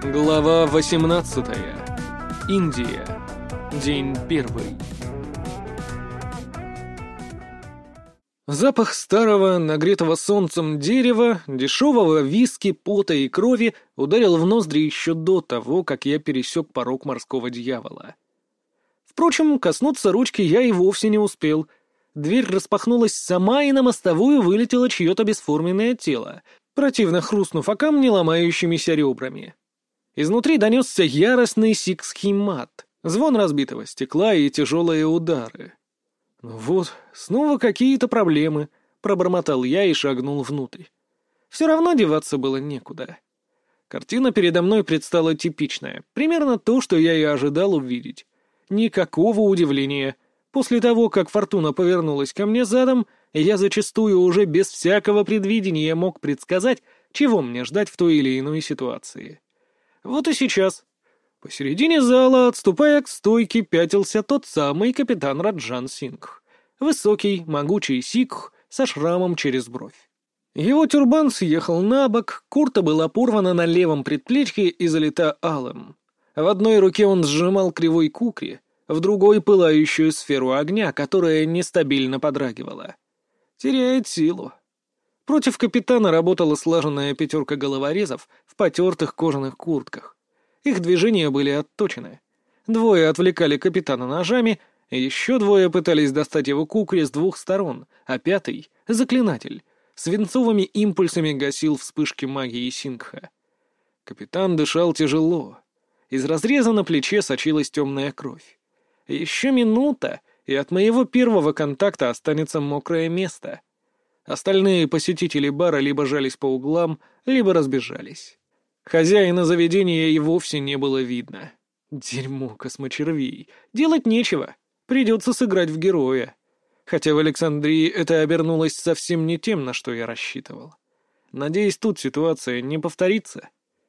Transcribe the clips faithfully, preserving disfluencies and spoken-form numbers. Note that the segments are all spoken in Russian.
Глава восемнадцатая. Индия. День первый. Запах старого, нагретого солнцем дерева, дешевого виски, пота и крови ударил в ноздри еще до того, как я пересек порог морского дьявола. Впрочем, коснуться ручки я и вовсе не успел. Дверь распахнулась сама, и на мостовую вылетело чье-то бесформенное тело, противно хрустнув о камни ломающимися ребрами. Изнутри донесся яростный сикхский мат, звон разбитого стекла и тяжелые удары. «Ну вот, снова какие-то проблемы», — пробормотал я и шагнул внутрь. Все равно деваться было некуда. Картина передо мной предстала типичная, примерно то, что я и ожидал увидеть. Никакого удивления. После того, как фортуна повернулась ко мне задом, я зачастую уже без всякого предвидения мог предсказать, чего мне ждать в той или иной ситуации. Вот и сейчас. Посередине зала, отступая к стойке, пятился тот самый капитан Раджан Сингх. Высокий, могучий сикх со шрамом через бровь. Его тюрбан съехал на бок, курта была порвана на левом предплечье и залита алым. В одной руке он сжимал кривой кукри, в другой — пылающую сферу огня, которая нестабильно подрагивала. Теряет силу. Против капитана работала слаженная пятерка головорезов в потертых кожаных куртках. Их движения были отточены. Двое отвлекали капитана ножами, еще двое пытались достать его кукри с двух сторон, а пятый — заклинатель, свинцовыми импульсами гасил вспышки магии Сингха. Капитан дышал тяжело. Из разреза на плече сочилась темная кровь. Еще минута, и от моего первого контакта останется мокрое место. Остальные посетители бара либо жались по углам, либо разбежались. Хозяина заведения и вовсе не было видно. Дерьмо космочервей. Делать нечего. Придется сыграть в героя. Хотя в Александрии это обернулось совсем не тем, на что я рассчитывал. Надеюсь, тут ситуация не повторится.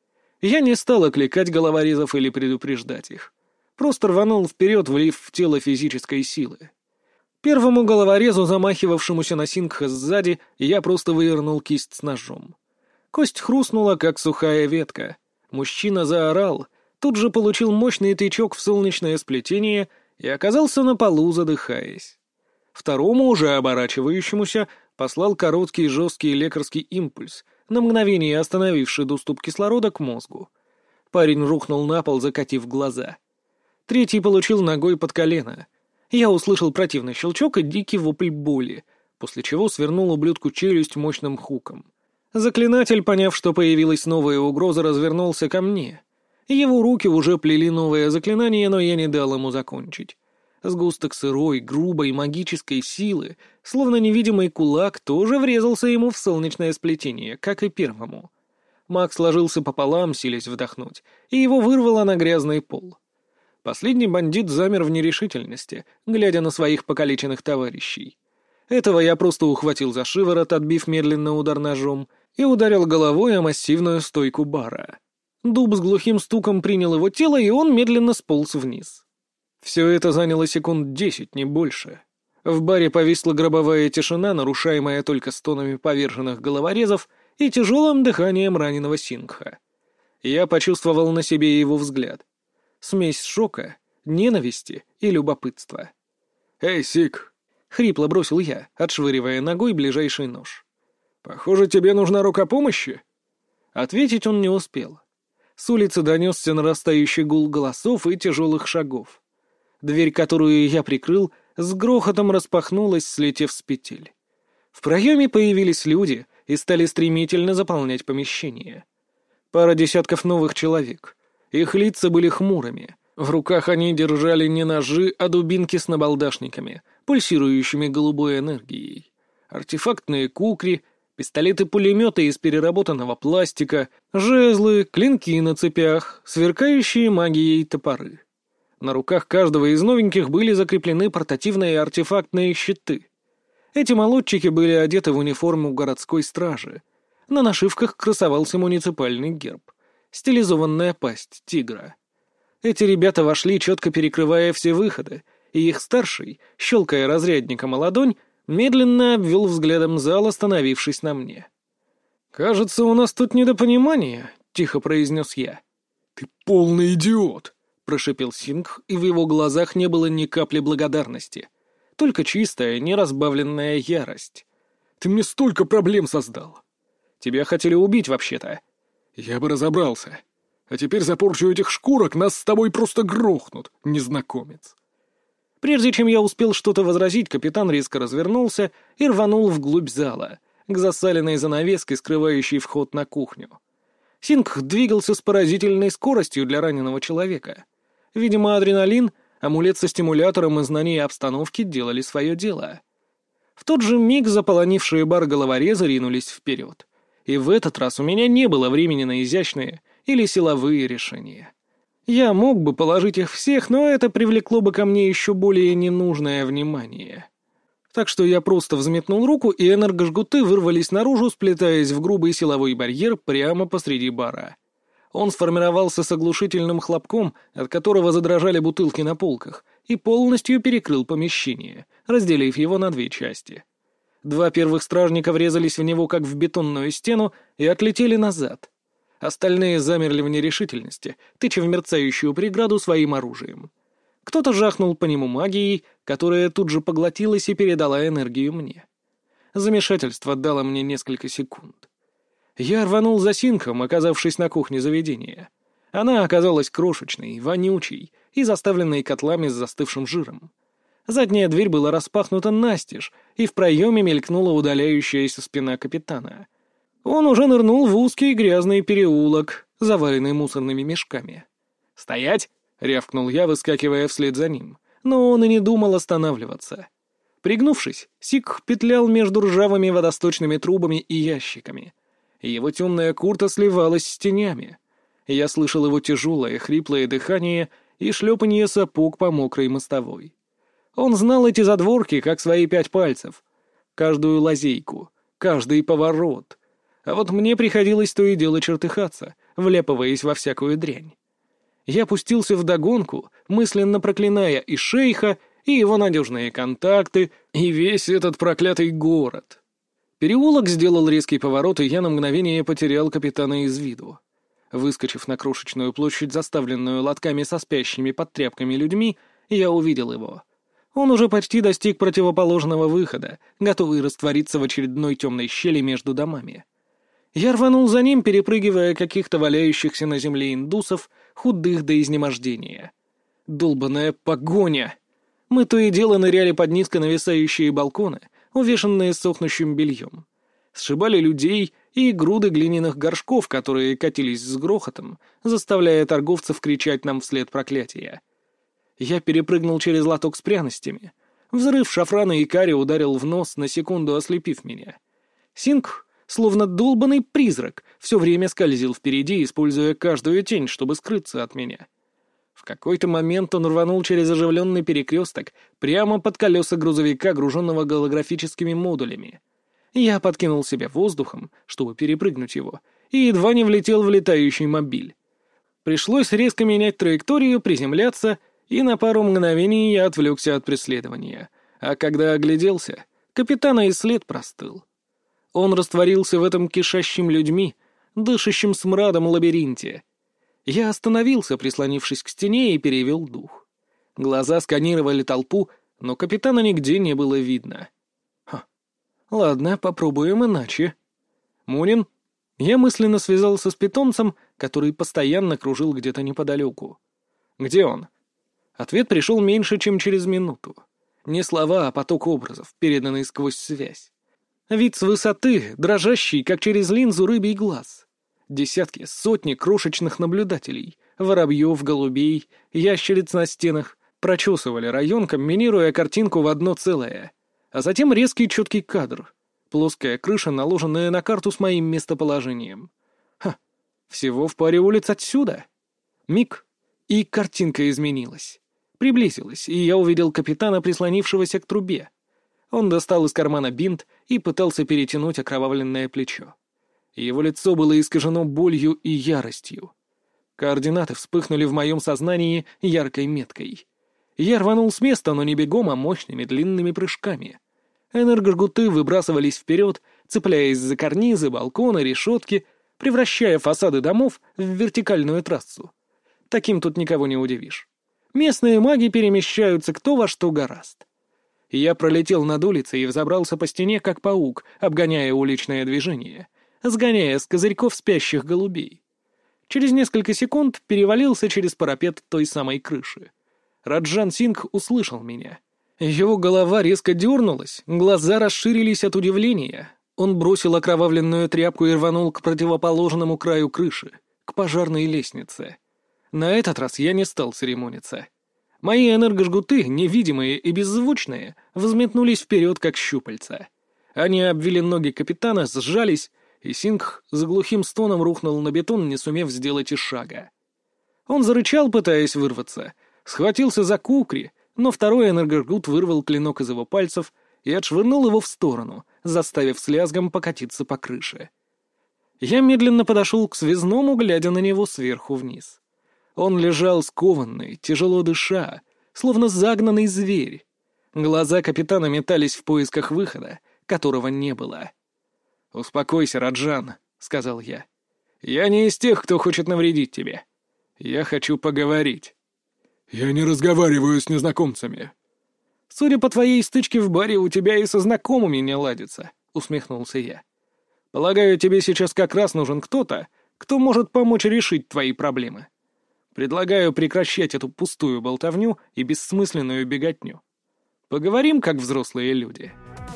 Я не стал окликать головорезов или предупреждать их. Просто рванул вперед, влив в тело физической силы. Первому головорезу, замахивавшемуся на Сингха сзади, я просто вывернул кисть с ножом. Кость хрустнула, как сухая ветка. Мужчина заорал, тут же получил мощный тычок в солнечное сплетение и оказался на полу, задыхаясь. Второму, уже оборачивающемуся, послал короткий жесткий лекарский импульс, на мгновение остановивший доступ кислорода к мозгу. Парень рухнул на пол, закатив глаза. Третий получил ногой под колено. Я услышал противный щелчок и дикий вопль боли, после чего свернул ублюдку челюсть мощным хуком. Заклинатель, поняв, что появилась новая угроза, развернулся ко мне. Его руки уже плели новое заклинание, но я не дал ему закончить. Сгусток сырой, грубой, магической силы, словно невидимый кулак, тоже врезался ему в солнечное сплетение, как и первому. Маг сложился пополам, силясь вдохнуть, и его вырвало на грязный пол. Последний бандит замер в нерешительности, глядя на своих покалеченных товарищей. Этого я просто ухватил за шиворот, отбив медленно удар ножом, и ударил головой о массивную стойку бара. Дуб с глухим стуком принял его тело, и он медленно сполз вниз. Все это заняло секунд десять, не больше. В баре повисла гробовая тишина, нарушаемая только стонами поверженных головорезов и тяжелым дыханием раненого Сингха. Я почувствовал на себе его взгляд. Смесь шока, ненависти и любопытства. «Эй, Сик!» — хрипло бросил я, отшвыривая ногой ближайший нож. «Похоже, тебе нужна рука помощи?» Ответить он не успел. С улицы донесся нарастающий гул голосов и тяжелых шагов. Дверь, которую я прикрыл, с грохотом распахнулась, слетев с петель. В проеме появились люди и стали стремительно заполнять помещение. Пара десятков новых человек. Их лица были хмурыми. В руках они держали не ножи, а дубинки с набалдашниками, пульсирующими голубой энергией. Артефактные кукри, пистолеты-пулеметы из переработанного пластика, жезлы, клинки на цепях, сверкающие магией топоры. На руках каждого из новеньких были закреплены портативные артефактные щиты. Эти молодчики были одеты в униформу городской стражи. На нашивках красовался муниципальный герб. Стилизованная пасть тигра. Эти ребята вошли, четко перекрывая все выходы, и их старший, щелкая разрядником о ладонь, медленно обвел взглядом зал, остановившись на мне. «Кажется, у нас тут недопонимание», — тихо произнес я. «Ты полный идиот!» — прошипел Сингх, и в его глазах не было ни капли благодарности. Только чистая, неразбавленная ярость. «Ты мне столько проблем создал! Тебя хотели убить вообще-то!» «Я бы разобрался. А теперь за порчу этих шкурок нас с тобой просто грохнут, незнакомец!» Прежде чем я успел что-то возразить, капитан резко развернулся и рванул вглубь зала, к засаленной занавеске, скрывающей вход на кухню. Сингх двигался с поразительной скоростью для раненого человека. Видимо, адреналин, амулет со стимулятором и знание обстановки делали свое дело. В тот же миг заполонившие бар головорезы ринулись вперед. И в этот раз у меня не было времени на изящные или силовые решения. Я мог бы положить их всех, но это привлекло бы ко мне еще более ненужное внимание. Так что я просто взметнул руку, и энергожгуты вырвались наружу, сплетаясь в грубый силовой барьер прямо посреди бара. Он сформировался с оглушительным хлопком, от которого задрожали бутылки на полках, и полностью перекрыл помещение, разделив его на две части. Два первых стражника врезались в него, как в бетонную стену, и отлетели назад. Остальные замерли в нерешительности, тыча в мерцающую преграду своим оружием. Кто-то жахнул по нему магией, которая тут же поглотилась и передала энергию мне. Замешательство дало мне несколько секунд. Я рванул за Сингхом, оказавшись на кухне заведения. Она оказалась крошечной, вонючей и заставленной котлами с застывшим жиром. Задняя дверь была распахнута настежь, и в проеме мелькнула удаляющаяся спина капитана. Он уже нырнул в узкий грязный переулок, заваленный мусорными мешками. «Стоять!» — рявкнул я, выскакивая вслед за ним. Но он и не думал останавливаться. Пригнувшись, Сингх петлял между ржавыми водосточными трубами и ящиками. Его темная курта сливалась с тенями. Я слышал его тяжелое, хриплое дыхание и шлепанье сапог по мокрой мостовой. Он знал эти задворки, как свои пять пальцев. Каждую лазейку, каждый поворот. А вот мне приходилось то и дело чертыхаться, вляпываясь во всякую дрянь. Я пустился вдогонку, мысленно проклиная и шейха, и его надежные контакты, и весь этот проклятый город. Переулок сделал резкий поворот, и я на мгновение потерял капитана из виду. Выскочив на крошечную площадь, заставленную лотками со спящими под тряпками людьми, я увидел его. Он уже почти достиг противоположного выхода, готовый раствориться в очередной темной щели между домами. Я рванул за ним, перепрыгивая каких-то валяющихся на земле индусов, худых до изнемождения. Долбаная погоня! Мы то и дело ныряли под низко нависающие балконы, увешанные сохнущим бельем. Сшибали людей и груды глиняных горшков, которые катились с грохотом, заставляя торговцев кричать нам вслед проклятия. Я перепрыгнул через лоток с пряностями. Взрыв шафрана и карри ударил в нос, на секунду ослепив меня. Сингх, словно долбанный призрак, все время скользил впереди, используя каждую тень, чтобы скрыться от меня. В какой-то момент он рванул через оживленный перекресток прямо под колеса грузовика, груженного голографическими модулями. Я подкинул себя воздухом, чтобы перепрыгнуть его, и едва не влетел в летающий мобиль. Пришлось резко менять траекторию, приземляться, и на пару мгновений я отвлекся от преследования. А когда огляделся, капитана и след простыл. Он растворился в этом кишащем людьми, дышащем смрадом лабиринте. Я остановился, прислонившись к стене, и перевел дух. Глаза сканировали толпу, но капитана нигде не было видно. Ха. Ладно, попробуем иначе. Мунин? Я мысленно связался с питомцем, который постоянно кружил где-то неподалеку. Где он? Ответ пришел меньше, чем через минуту. Не слова, а поток образов, переданный сквозь связь. Вид с высоты, дрожащий, как через линзу рыбий глаз. Десятки, сотни крошечных наблюдателей, воробьев, голубей, ящериц на стенах прочесывали район, комбинируя картинку в одно целое. А затем резкий четкий кадр. Плоская крыша, наложенная на карту с моим местоположением. Ха, всего в паре улиц отсюда. Миг, и картинка изменилась. Приблизилась, и я увидел капитана, прислонившегося к трубе. Он достал из кармана бинт и пытался перетянуть окровавленное плечо. Его лицо было искажено болью и яростью. Координаты вспыхнули в моем сознании яркой меткой. Я рванул с места, но не бегом, а мощными длинными прыжками. Энергожгуты выбрасывались вперед, цепляясь за карнизы, балконы, решетки, превращая фасады домов в вертикальную трассу. Таким тут никого не удивишь. Местные маги перемещаются кто во что гораст. Я пролетел над улицей и взобрался по стене, как паук, обгоняя уличное движение, сгоняя с козырьков спящих голубей. Через несколько секунд перевалился через парапет той самой крыши. Раджан Сингх услышал меня. Его голова резко дернулась, глаза расширились от удивления. Он бросил окровавленную тряпку и рванул к противоположному краю крыши, к пожарной лестнице. На этот раз я не стал церемониться. Мои энергожгуты, невидимые и беззвучные, взметнулись вперед, как щупальца. Они обвили ноги капитана, сжались, и Сингх с глухим стоном рухнул на бетон, не сумев сделать и шага. Он зарычал, пытаясь вырваться, схватился за кукри, но второй энергожгут вырвал клинок из его пальцев и отшвырнул его в сторону, заставив с лязгом покатиться по крыше. Я медленно подошел к связному, глядя на него сверху вниз. Он лежал скованный, тяжело дыша, словно загнанный зверь. Глаза капитана метались в поисках выхода, которого не было. «Успокойся, Раджан», — сказал я. «Я не из тех, кто хочет навредить тебе. Я хочу поговорить». «Я не разговариваю с незнакомцами». «Судя по твоей стычке в баре, у тебя и со знакомыми не ладится», — усмехнулся я. «Полагаю, тебе сейчас как раз нужен кто-то, кто может помочь решить твои проблемы. Предлагаю прекращать эту пустую болтовню и бессмысленную беготню. Поговорим, как взрослые люди».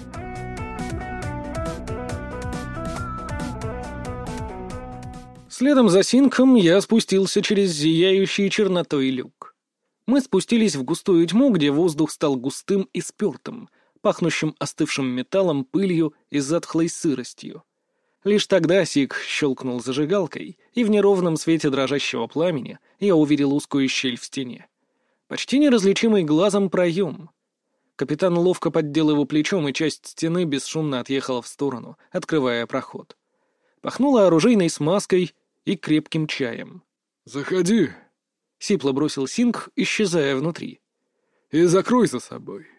Следом за Сингхом я спустился через зияющий чернотой люк. Мы спустились в густую тьму, где воздух стал густым и спертым, пахнущим остывшим металлом, пылью и затхлой сыростью. Лишь тогда Сик щелкнул зажигалкой, и в неровном свете дрожащего пламени я увидел узкую щель в стене. Почти неразличимый глазом проем. Капитан ловко поддел его плечом, и часть стены бесшумно отъехала в сторону, открывая проход. Пахнуло оружейной смазкой и крепким чаем. «Заходи», — сипло бросил Сингх, исчезая внутри. «И закрой за собой».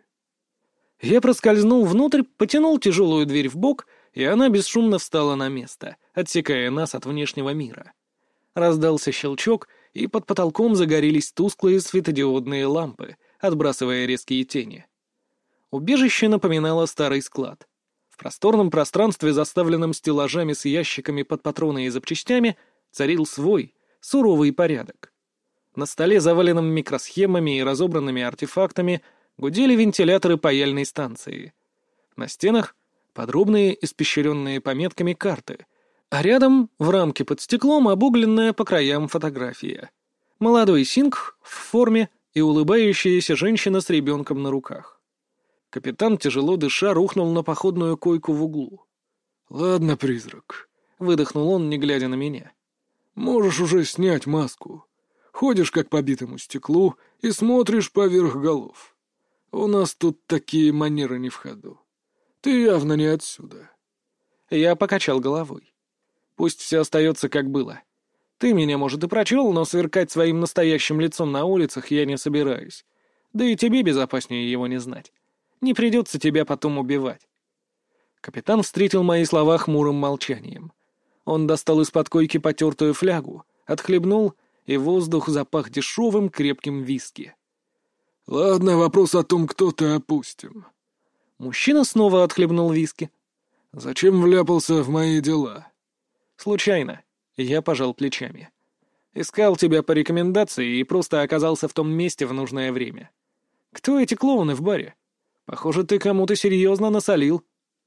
Я проскользнул внутрь, потянул тяжелую дверь в бок, и она бесшумно встала на место, отсекая нас от внешнего мира. Раздался щелчок, и под потолком загорелись тусклые светодиодные лампы, отбрасывая резкие тени. Убежище напоминало старый склад. В просторном пространстве, заставленном стеллажами с ящиками под патроны и запчастями, царил свой, суровый порядок. На столе, заваленном микросхемами и разобранными артефактами, гудели вентиляторы паяльной станции. На стенах подробные, испещренные пометками карты, а рядом, в рамке под стеклом, обугленная по краям фотография. Молодой Сингх в форме и улыбающаяся женщина с ребенком на руках. Капитан, тяжело дыша, рухнул на походную койку в углу. «Ладно, призрак», — выдохнул он, не глядя на меня. «Можешь уже снять маску. Ходишь как по битому стеклу и смотришь поверх голов. У нас тут такие манеры не в ходу. Ты явно не отсюда». Я покачал головой. Пусть все остается, как было. Ты меня, может, и прочел, но сверкать своим настоящим лицом на улицах я не собираюсь. Да и тебе безопаснее его не знать. Не придется тебя потом убивать. Капитан встретил мои слова хмурым молчанием. Он достал из-под койки потертую флягу, отхлебнул, и воздух запах дешевым крепким виски. «Ладно, вопрос о том, кто ты, опустим». Мужчина снова отхлебнул виски. «Зачем вляпался в мои дела?» «Случайно». Я пожал плечами. «Искал тебя по рекомендации и просто оказался в том месте в нужное время. Кто эти клоуны в баре? Похоже, ты кому-то серьезно насолил».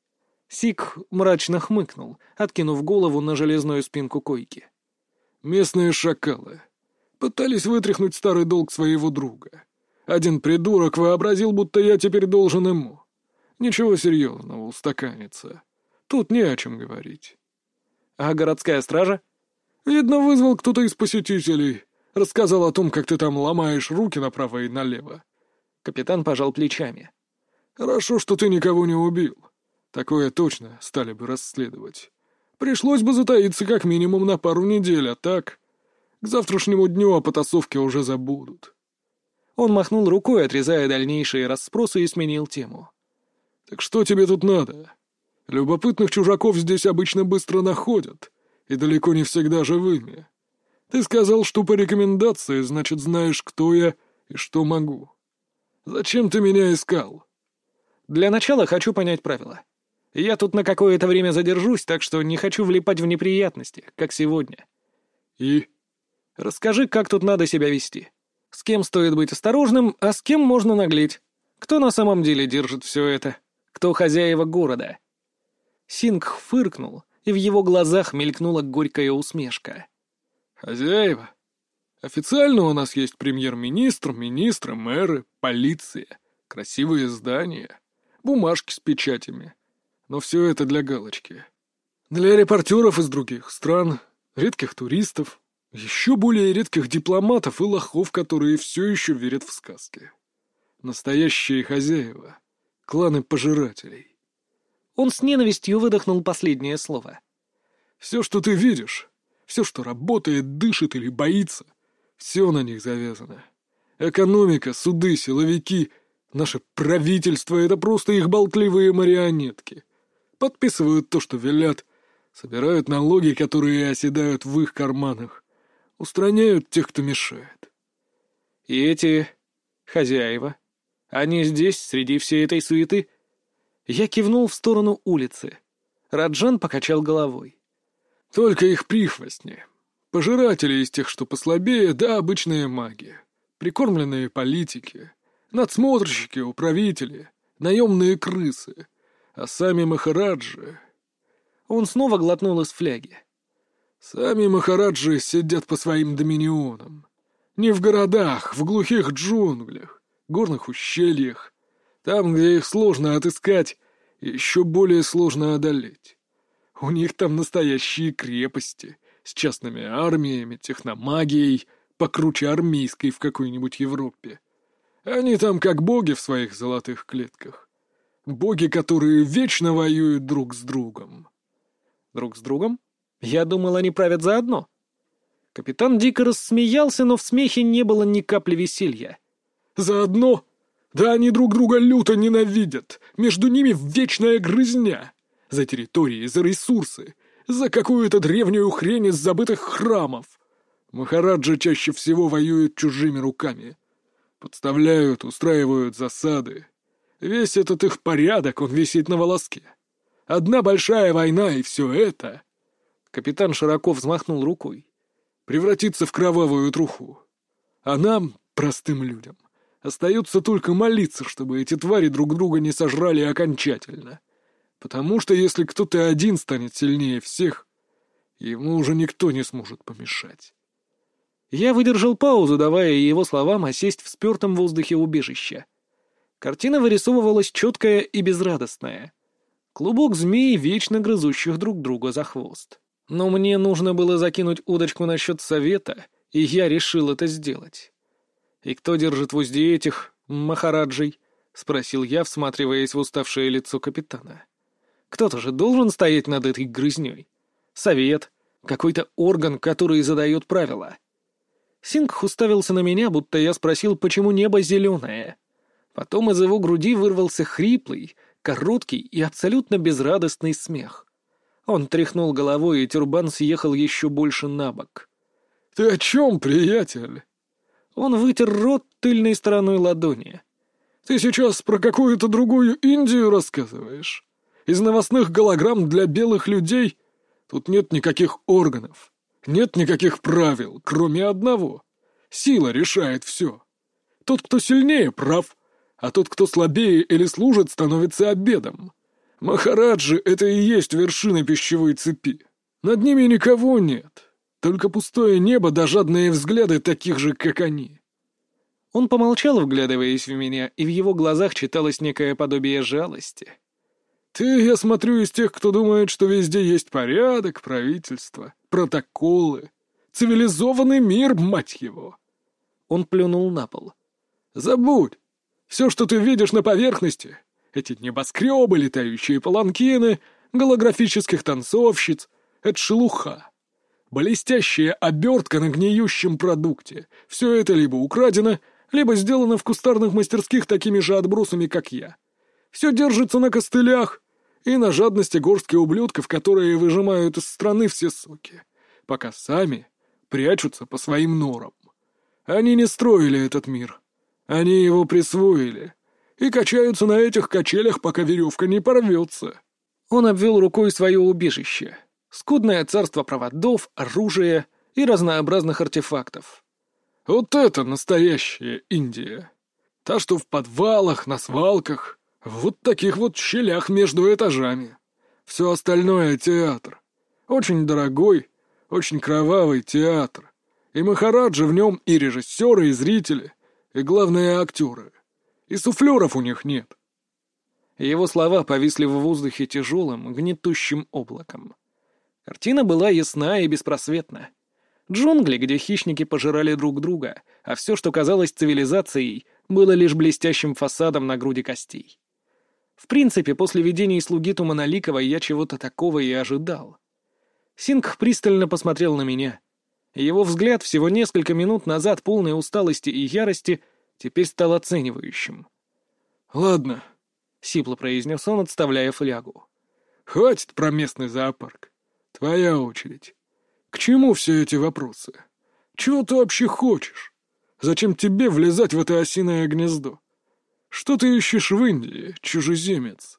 Сик мрачно хмыкнул, откинув голову на железную спинку койки. «Местные шакалы. Пытались вытряхнуть старый долг своего друга. Один придурок вообразил, будто я теперь должен ему. Ничего серьезного, устаканится. Тут не о чем говорить». «А городская стража?» «Видно, вызвал кто-то из посетителей. Рассказал о том, как ты там ломаешь руки направо и налево». Капитан пожал плечами. «Хорошо, что ты никого не убил. Такое точно стали бы расследовать. Пришлось бы затаиться как минимум на пару недель, а так... К завтрашнему дню о потасовке уже забудут». Он махнул рукой, отрезая дальнейшие расспросы, и сменил тему. «Так что тебе тут надо? Любопытных чужаков здесь обычно быстро находят, и далеко не всегда живыми. Ты сказал, что по рекомендации, значит, знаешь, кто я и что могу. Зачем ты меня искал? Для начала хочу понять правила. Я тут на какое-то время задержусь, так что не хочу влипать в неприятности, как сегодня. И? Расскажи, как тут надо себя вести. С кем стоит быть осторожным, а с кем можно наглеть. Кто на самом деле держит все это? Кто хозяева города?» Сингх фыркнул, и в его глазах мелькнула горькая усмешка. «Хозяева? Официально у нас есть премьер-министр, министры, мэры, полиция, красивые здания, бумажки с печатями. Но все это для галочки. Для репортеров из других стран, редких туристов, еще более редких дипломатов и лохов, которые все еще верят в сказки. Настоящие хозяева, кланы пожирателей». Он с ненавистью выдохнул последнее слово. «Все, что ты видишь, все, что работает, дышит или боится, все на них завязано. Экономика, суды, силовики, наше правительство — это просто их болтливые марионетки. Подписывают то, что велят, собирают налоги, которые оседают в их карманах, устраняют тех, кто мешает». «И эти хозяева, они здесь, среди всей этой суеты?» Я кивнул в сторону улицы. Раджан покачал головой. «Только их прихвостни. Пожиратели из тех, что послабее, да обычные маги. Прикормленные политики, надсмотрщики, управители, наемные крысы. А сами махараджи...» Он снова глотнул из фляги. «Сами махараджи сидят по своим доминионам. Не в городах, в глухих джунглях, горных ущельях. Там, где их сложно отыскать, и еще более сложно одолеть. У них там настоящие крепости, с частными армиями, техномагией, покруче армейской в какой-нибудь Европе. Они там как боги в своих золотых клетках. Боги, которые вечно воюют друг с другом». «Друг с другом? Я думал, они правят заодно». Капитан дико рассмеялся, но в смехе не было ни капли веселья. «Заодно? Да они друг друга люто ненавидят. Между ними вечная грызня. За территории, за ресурсы, за какую-то древнюю хрень из забытых храмов. Махараджи чаще всего воюют чужими руками. Подставляют, устраивают засады. Весь этот их порядок, он висит на волоске. Одна большая война, и все это...» Капитан широко взмахнул рукой. «Превратится в кровавую труху. А нам, простым людям, остается только молиться, чтобы эти твари друг друга не сожрали окончательно. Потому что если кто-то один станет сильнее всех, ему уже никто не сможет помешать». Я выдержал паузу, давая его словам осесть в спертом воздухе убежища. Картина вырисовывалась четкая и безрадостная. Клубок змей, вечно грызущих друг друга за хвост. Но мне нужно было закинуть удочку насчет совета, и я решил это сделать. «И кто держит в узде этих махараджей?» — спросил я, всматриваясь в уставшее лицо капитана. «Кто-то же должен стоять над этой грызней. Совет, какой-то орган, который задает правила». Сингх уставился на меня, будто я спросил, почему небо зеленое. Потом из его груди вырвался хриплый, короткий и абсолютно безрадостный смех. Он тряхнул головой, и тюрбан съехал еще больше на бок. «Ты о чем, приятель?» Он вытер рот тыльной стороной ладони. «Ты сейчас про какую-то другую Индию рассказываешь? Из новостных голограмм для белых людей? Тут нет никаких органов, нет никаких правил, кроме одного. Сила решает все. Тот, кто сильнее, прав, а тот, кто слабее или служит, становится обедом. Махараджи — это и есть вершина пищевой цепи. Над ними никого нет». Только пустое небо да жадные взгляды таких же, как они. Он помолчал, вглядываясь в меня, и в его глазах читалось некое подобие жалости. «Ты, я смотрю, из тех, кто думает, что везде есть порядок, правительство, протоколы, цивилизованный мир, мать его!» Он плюнул на пол. «Забудь! Все, что ты видишь на поверхности, эти небоскребы, летающие паланкины, голографических танцовщиц — это шелуха. Блестящая обертка на гниющем продукте. Все это либо украдено, либо сделано в кустарных мастерских такими же отбросами, как я. Все держится на костылях и на жадности горстки ублюдков, которые выжимают из страны все соки, пока сами прячутся по своим норам. Они не строили этот мир. Они его присвоили. И качаются на этих качелях, пока веревка не порвется». Он обвел рукой свое убежище. Скудное царство проводов, оружия и разнообразных артефактов. «Вот это настоящая Индия. Та, что в подвалах, на свалках, в вот таких вот щелях между этажами. Все остальное — театр. Очень дорогой, очень кровавый театр. И махараджи в нем и режиссеры, и зрители, и, главное, актеры. И суфлеров у них нет». Его слова повисли в воздухе тяжелым, гнетущим облаком. Картина была ясна и беспросветна. Джунгли, где хищники пожирали друг друга, а все, что казалось цивилизацией, было лишь блестящим фасадом на груди костей. В принципе, после видений слуги Туманоликова я чего-то такого и ожидал. Сингх пристально посмотрел на меня. Его взгляд, всего несколько минут назад полной усталости и ярости, теперь стал оценивающим. «Ладно», — сипло произнес он, отставляя флягу. «Хватит про местный зоопарк. Твоя очередь. К чему все эти вопросы? Чего ты вообще хочешь? Зачем тебе влезать в это осиное гнездо? Что ты ищешь в Индии, чужеземец?»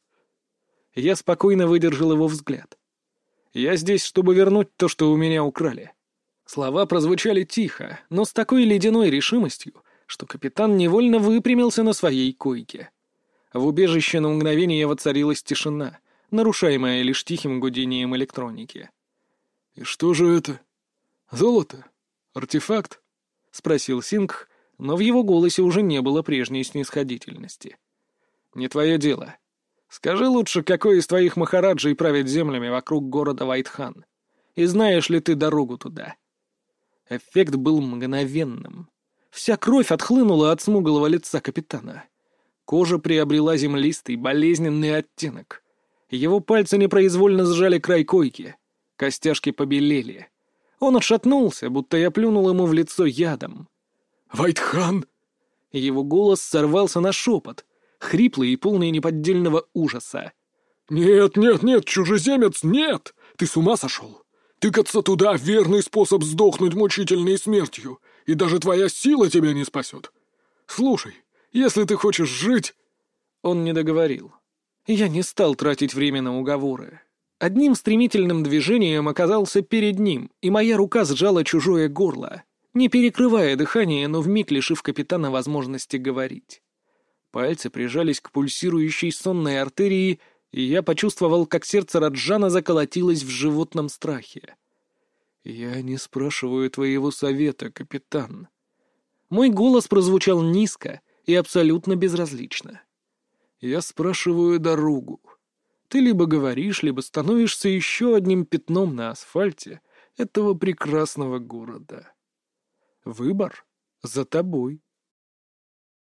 Я спокойно выдержал его взгляд. «Я здесь, чтобы вернуть то, что у меня украли». Слова прозвучали тихо, но с такой ледяной решимостью, что капитан невольно выпрямился на своей койке. В убежище на мгновение воцарилась тишина, нарушаемая лишь тихим гудением электроники. «И что же это? Золото? Артефакт?» — спросил Сингх, но в его голосе уже не было прежней снисходительности. «Не твое дело. Скажи лучше, какой из твоих махараджей правит землями вокруг города Вайтхан? И знаешь ли ты дорогу туда?» Эффект был мгновенным. Вся кровь отхлынула от смуглого лица капитана. Кожа приобрела землистый, болезненный оттенок. Его пальцы непроизвольно сжали край койки. Костяшки побелели. Он отшатнулся, будто я плюнул ему в лицо ядом. «Вайтхан!» Его голос сорвался на шепот, хриплый и полный неподдельного ужаса. «Нет, нет, нет, чужеземец, нет! Ты с ума сошел? Тыкаться туда — верный способ сдохнуть мучительной смертью, и даже твоя сила тебя не спасет. Слушай, если ты хочешь жить...» Он не договорил. Я не стал тратить время на уговоры. Одним стремительным движением оказался перед ним, и моя рука сжала чужое горло, не перекрывая дыхание, но вмиг лишив капитана возможности говорить. Пальцы прижались к пульсирующей сонной артерии, и я почувствовал, как сердце Раджана заколотилось в животном страхе. «Я не спрашиваю твоего совета, капитан». Мой голос прозвучал низко и абсолютно безразлично. «Я спрашиваю дорогу. Ты либо говоришь, либо становишься еще одним пятном на асфальте этого прекрасного города. Выбор за тобой».